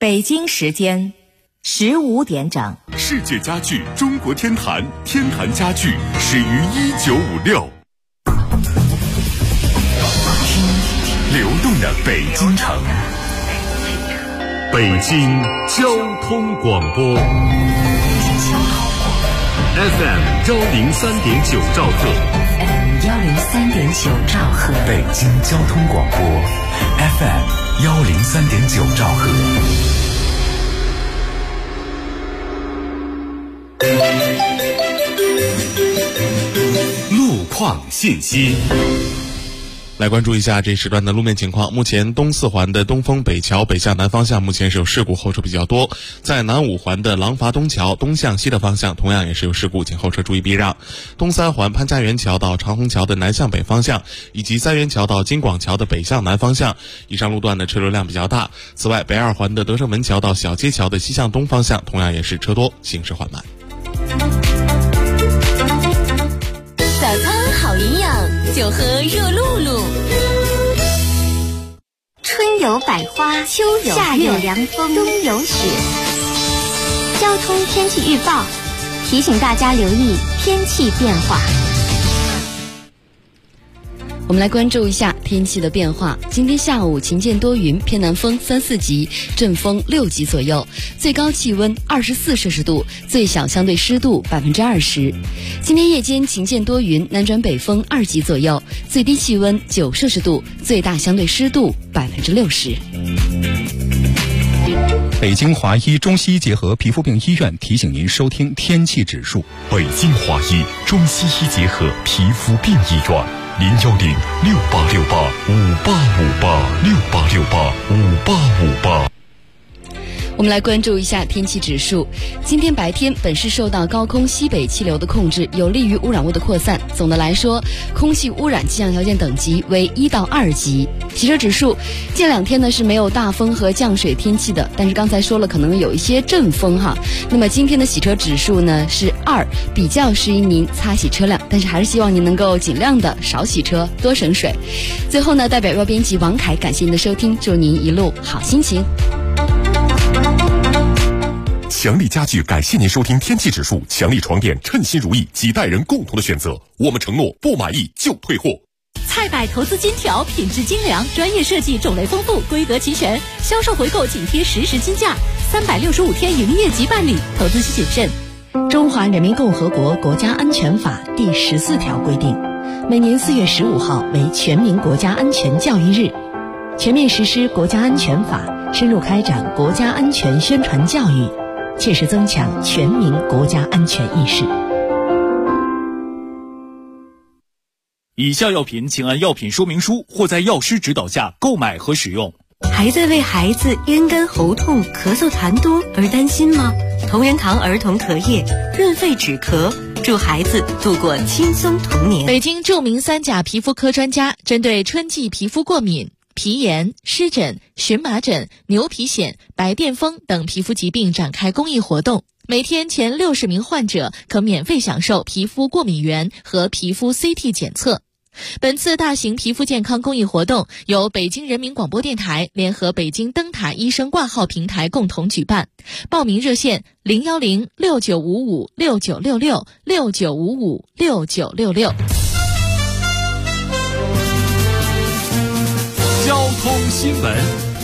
北京时间15点整。 世界家具中国天坛，天坛家具始于1956。流动的北京城，北京交通广播 FM103.9兆赫 103.9兆赫， 北京交通广播 FM103.9兆赫。路况信息。 来关注一下这时段的路面情况。目前东四环的东风北桥北向南方向目前是有事故，后车比较多。在南五环的廊坊东桥东向西的方向同样也是有事故，请后车注意避让。东三环潘家园桥到长虹桥的南向北方向，以及三元桥到金广桥的北向南方向，以上路段的车流量比较大。此外，北二环的德胜门桥到小街桥的西向东方向同样也是车多，行驶缓慢。 早餐好营养，就喝热露露。 春有百花，秋有夏有凉风，冬有雪。交通天气预报提醒大家留意天气变化。 我们来关注一下天气的变化。今天下午晴间多云，偏南风3-4级，阵风6级左右，最高气温24摄氏度，最小相对湿度20%。今天夜间晴间多云，南转北风2级左右，最低气温9摄氏度，最大相对湿度60%。 北京华医中西医结合皮肤病医院提醒您收听天气指数。 北京华医中西医结合皮肤病医院，0106868585858，68685858。 我们来关注一下天气指数。今天白天本市受到高空西北气流的控制，有利于污染物的扩散。总的来说，空气污染气象条件等级为1到2级。洗车指数近2天呢是没有大风和降水天气的，但是刚才说了可能有一些阵风哈。那么今天的洗车指数呢是2，比较适宜您擦洗车辆，但是还是希望您能够尽量的少洗车，多省水。最后呢，代表编辑王凯感谢您的收听，祝您一路好心情。 强力家具感谢您收听天气指数，强力床垫称心如意，几代人共同的选择。我们承诺不满意就退货。 菜百投资金条，品质精良，专业设计，种类丰富，规格齐全，销售回购紧贴实时金价，365天营业即办理，投资需谨慎。 中华人民共和国国家安全法第14条规定，每年4月15号为全民国家安全教育日，全面实施国家安全法，深入开展国家安全宣传教育，切实增强全民国家安全意识。 以下药品请按药品说明书或在药师指导下购买和使用。 还在为孩子咽干喉痛、咳嗽痰多而担心吗？同仁堂儿童咳液润肺止咳，助孩子度过轻松童年。 北京著名3甲皮肤科专家针对春季皮肤过敏、皮炎、湿疹、荨麻疹、牛皮癣、白癜风等皮肤疾病展开公益活动，每天前60名患者可免费享受皮肤过敏原和皮肤 CT 检测。本次大型皮肤健康公益活动由北京人民广播电台联合北京灯塔医生挂号平台共同举办，报名热线010-6955-6966，6955-6966。 交通新闻。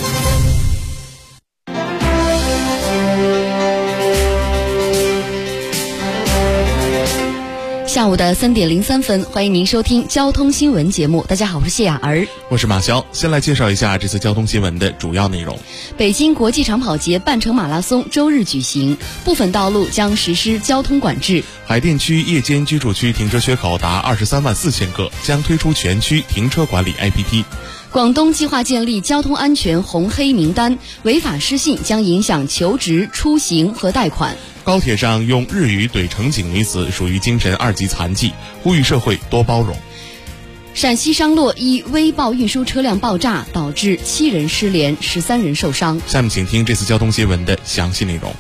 下午的3点03分，欢迎您收听交通新闻节目。大家好，我是谢雅儿， 我是马潇。先来介绍一下这次交通新闻的主要内容。 北京国际长跑节半程马拉松周日举行，部分道路将实施交通管制。 海淀区夜间居住区停车缺口达23万4千个，将推出全区停车管理 APP。 广东计划建立交通安全红黑名单，违法失信将影响求职、出行和贷款。 高铁上用日语怼乘警女子属于精神2级残疾，呼吁社会多包容。 陕西商洛一微爆运输车辆爆炸，导致7人失联，13人受伤。 下面请听这次交通新闻的详细内容。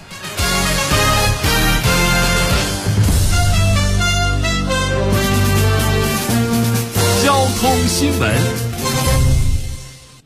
交通新闻。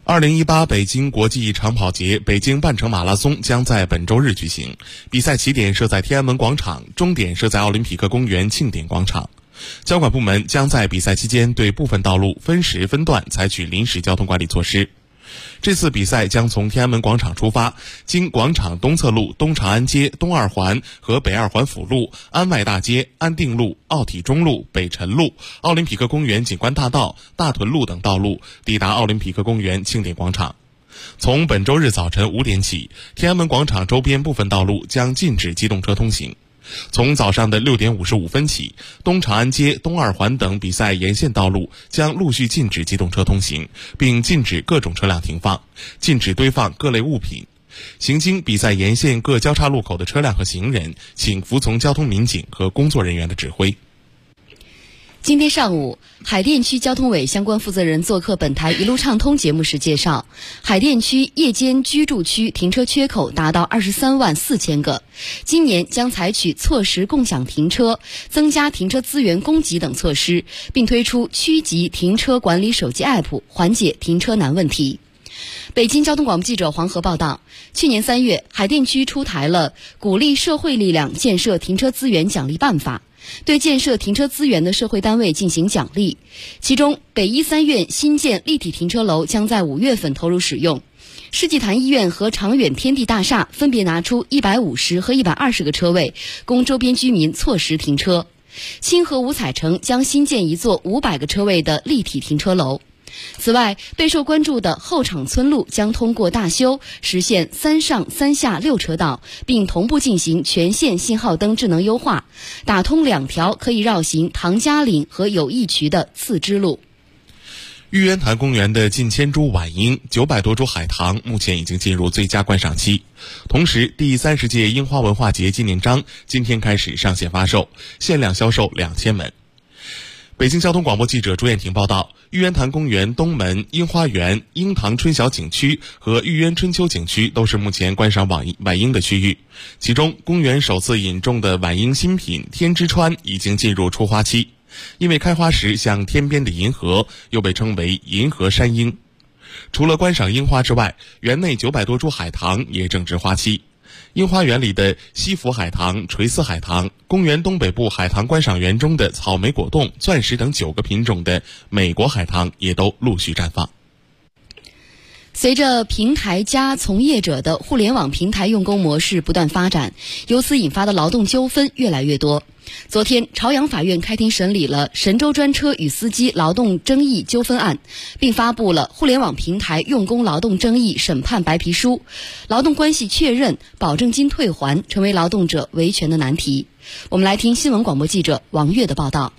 2018北京国际长跑节北京半程马拉松将在本周日举行，比赛起点设在天安门广场，终点设在奥林匹克公园庆典广场。交管部门将在比赛期间对部分道路分时分段采取临时交通管理措施。这次比赛将从天安门广场出发，经广场东侧路、东长安街、东二环和北二环辅路、安外大街、安定路、奥体中路、北辰路、奥林匹克公园景观大道、大屯路等道路，抵达奥林匹克公园庆典广场。从本周日早晨5点起，天安门广场周边部分道路将禁止机动车通行。从早上的6点55分起，东长安街、东二环等比赛沿线道路将陆续禁止机动车通行，并禁止各种车辆停放，禁止堆放各类物品。行经比赛沿线各交叉路口的车辆和行人，请服从交通民警和工作人员的指挥。 今天上午，海淀区交通委相关负责人做客本台一路畅通节目时介绍，海淀区夜间居住区停车缺口达到23万4千个，今年将采取错时共享停车、增加停车资源供给等措施，并推出区级停车管理手机 App， 缓解停车难问题。北京交通广播记者黄河报道，去年3月，海淀区出台了鼓励社会力量建设停车资源奖励办法，对建设停车资源的社会单位进行奖励。其中，北医3院新建立体停车楼将在5月份投入使用，世纪坛医院和长远天地大厦分别拿出150和120个车位，供周边居民错时停车。清河五彩城将新建一座500个车位的立体停车楼。此外，备受关注的后场村路将通过大修，实现3上3下6车道，并同步进行全线信号灯智能优化，打通2条可以绕行唐家岭和友谊渠的次支路。 玉渊潭公园的近1000株晚樱、900多株海棠目前已经进入最佳观赏期。同时，第30届樱花文化节纪念章今天开始上线发售，限量销售2000门。北京交通广播记者朱艳婷报道，玉渊潭公园东门、樱花园、樱塘春晓景区和玉渊春秋景区都是目前观赏晚樱的区域。其中，公园首次引种的晚樱新品天之川已经进入初花期，因为开花时像天边的银河，又被称为银河山樱。除了观赏樱花之外，园内900多株海棠也正值花期。樱花园里的西府海棠、垂丝海棠，公园东北部海棠观赏园中的草莓果冻、钻石等9个品种的美国海棠也都陆续绽放。 随着平台加从业者的互联网平台用工模式不断发展，由此引发的劳动纠纷越来越多。昨天，朝阳法院开庭审理了神州专车与司机劳动争议纠纷案，并发布了互联网平台用工劳动争议审判白皮书。劳动关系确认、保证金退还成为劳动者维权的难题。我们来听新闻广播记者王悦的报道。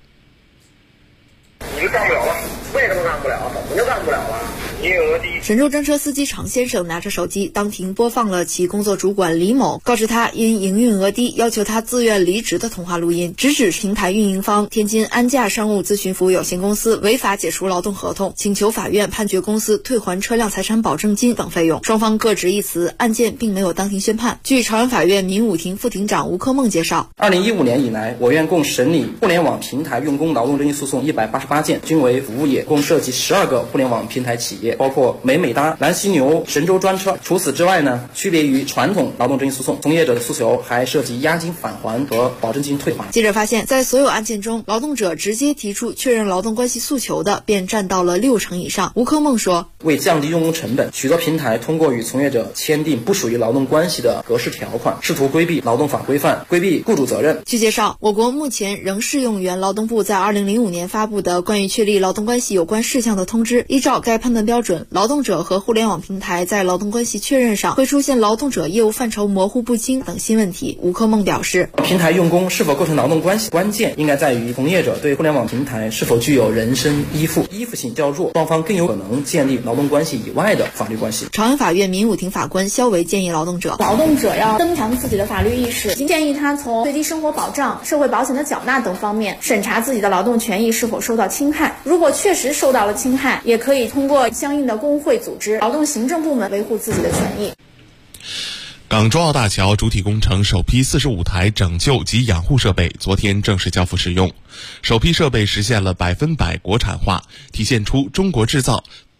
你就干不了了，为什么干不了？怎么就干不了了？ 神州专车司机常先生拿着手机当庭播放了其工作主管李某告知他因营运额低要求他自愿离职的通话录音，直指平台运营方天津安驾商务咨询服务有限公司违法解除劳动合同，请求法院判决公司退还车辆财产保证金等费用。双方各执一词，案件并没有当庭宣判。据朝阳法院民武庭副庭长吴克梦介绍 ，2015年以来，我院共审理互联网平台用工劳动争议诉讼188件，均为服务业，共涉及12个互联网平台企业，包括美哒、蓝犀牛、神州专车。除此之外呢，区别于传统劳动争议诉讼，从业者的诉求还涉及押金返还和保证金退还。 记者发现，在所有案件中，劳动者直接提出确认劳动关系诉求的便占到了60%以上。吴克梦说， 为降低用工成本，许多平台通过与从业者签订不属于劳动关系的格式条款，试图规避劳动法规范，规避雇主责任。 据介绍，我国目前仍适用原劳动部在2005年发布的关于确立劳动关系有关事项的通知，依照该判断标准，劳动者和互联网平台在劳动关系确认上会出现劳动者业务范畴模糊不清等新问题。吴克梦表示， 平台用工是否构成劳动关系，关键应该在于从业者对互联网平台是否具有人身依附，依附性较弱，双方更有可能建立劳动关系以外的法律关系。 朝阳法院民武庭法官肖维建议劳动者要增强自己的法律意识，建议他从最低生活保障、社会保险的缴纳等方面审查自己的劳动权益是否受到侵害。如果确实受到了侵害，也可以通过相应的工会组织、劳动行政部门维护自己的权益。 港珠澳大桥主体工程首批45台拯救及养护设备昨天正式交付使用，首批设备实现了100%国产化，体现出中国制造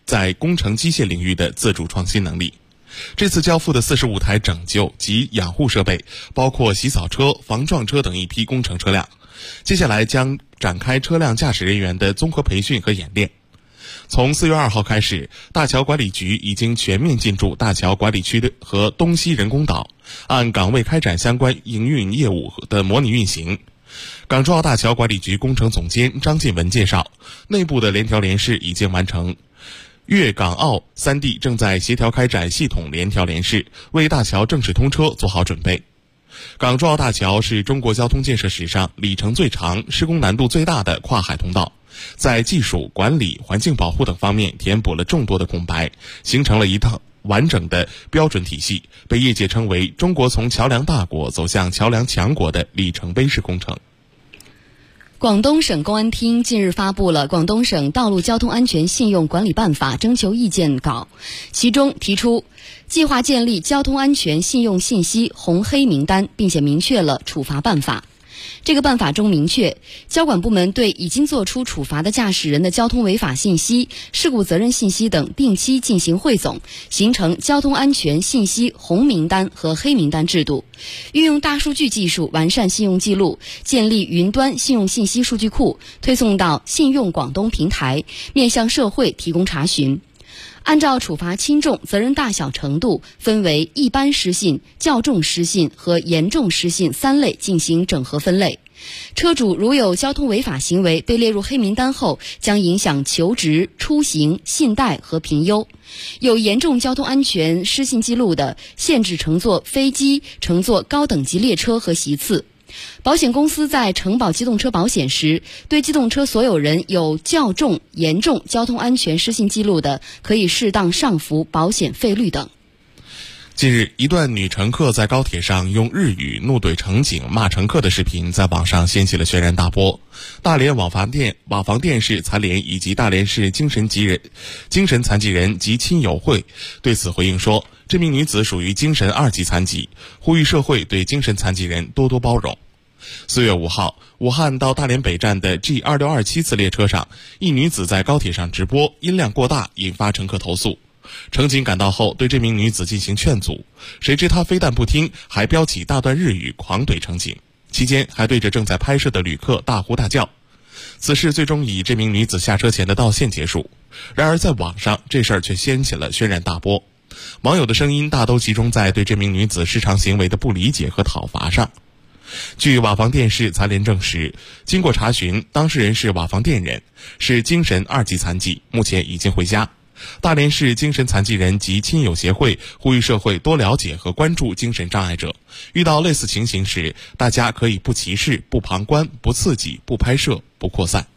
在工程机械领域的自主创新能力。这次交付的45台拯救及养护设备，包括洗扫车、防撞车等一批工程车辆。接下来将展开车辆驾驶人员的综合培训和演练。从4月2号开始，大桥管理局已经全面进驻大桥管理区和东西人工岛，按岗位开展相关营运业务的模拟运行。港珠澳大桥管理局工程总监张进文介绍，内部的联调联试已经完成，粤港澳3地正在协调开展系统联调联试，为大桥正式通车做好准备。港珠澳大桥是中国交通建设史上里程最长、施工难度最大的跨海通道，在技术、管理、环境保护等方面填补了众多的空白，形成了一套完整的标准体系，被业界称为中国从桥梁大国走向桥梁强国的里程碑式工程。 广东省公安厅近日发布了《广东省道路交通安全信用管理办法》征求意见稿，其中提出计划建立交通安全信用信息红黑名单，并且明确了处罚办法。这个办法中明确，交管部门对已经作出处罚的驾驶人的交通违法信息、事故责任信息等定期进行汇总，形成交通安全信息红名单和黑名单制度，运用大数据技术完善信用记录，建立云端信用信息数据库，推送到信用广东平台，面向社会提供查询。按照处罚轻重、责任大小程度，分为一般失信、较重失信和严重失信3类进行整合分类。车主如有交通违法行为被列入黑名单后，将影响求职、出行、信贷和评优。有严重交通安全失信记录的，限制乘坐飞机、乘坐高等级列车和席次。保险公司在承保机动车保险时，对机动车所有人有较重、严重交通安全失信记录的，可以适当上浮保险费率等。 近日，一段女乘客在高铁上用日语怒怼乘警、骂乘客的视频在网上掀起了轩然大波。大连瓦房店市残联以及大连市精神残疾人及亲友会对此回应说，这名女子属于精神2级残疾，呼吁社会对精神残疾人多多包容。4月5号，武汉到大连北站的 G2627 次列车上，一女子在高铁上直播，音量过大，引发乘客投诉。乘警赶到后对这名女子进行劝阻，谁知她非但不听，还飙起大段日语狂怼乘警，期间还对着正在拍摄的旅客大呼大叫。此事最终以这名女子下车前的道歉结束。然而在网上，这事儿却掀起了轩然大波，网友的声音大都集中在对这名女子失常行为的不理解和讨伐上。据瓦房店市残联证实，经过查询，当事人是瓦房店人，是精神2级残疾，目前已经回家。大连市精神残疾人及亲友协会呼吁社会多了解和关注精神障碍者，遇到类似情形时，大家可以不歧视、不旁观、不刺激、不拍摄、不扩散。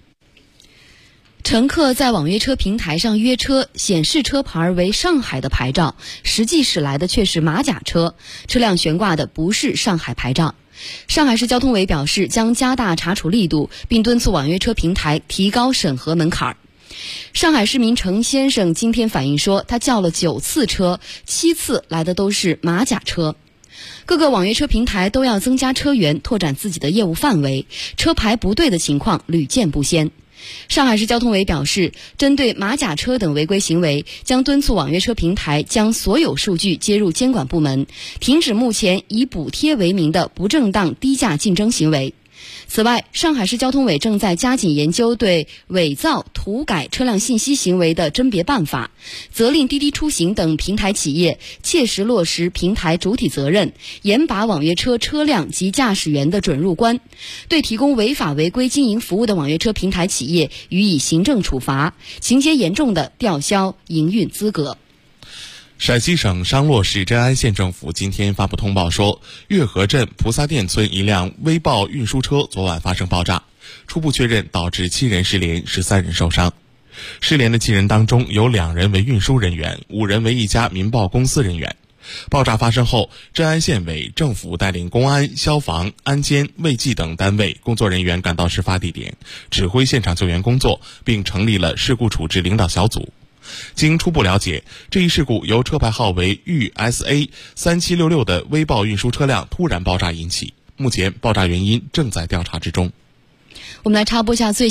乘客在网约车平台上约车，显示车牌为上海的牌照，实际驶来的却是马甲车，车辆悬挂的不是上海牌照。上海市交通委表示，将加大查处力度，并敦促网约车平台提高审核门槛。上海市民程先生今天反映说，他叫了9次车，7次来的都是马甲车。各个网约车平台都要增加车源，拓展自己的业务范围，车牌不对的情况屡见不鲜。上海市交通委表示，针对马甲车等违规行为，将敦促网约车平台将所有数据接入监管部门，停止目前以补贴为名的不正当低价竞争行为。此外，上海市交通委正在加紧研究对伪造、涂改车辆信息行为的甄别办法，责令滴滴出行等平台企业切实落实平台主体责任，严把网约车车辆及驾驶员的准入关，对提供违法违规经营服务的网约车平台企业予以行政处罚，情节严重的吊销营运资格。 陕西省商洛市镇安县政府今天发布通报说，月河镇菩萨店村一辆微豹运输车昨晚发生爆炸，初步确认导致7人失联，13人受伤。失联的7人当中有2人为运输人员，5人为一家民报公司人员。爆炸发生后，镇安县委政府带领公安、消防、安监、卫计等单位工作人员赶到事发地点，指挥现场救援工作，并成立了事故处置领导小组。经初步了解，这一事故由车牌号为豫 SA3766的微豹运输车辆突然爆炸引起，目前爆炸原因正在调查之中。 我们来插播下最新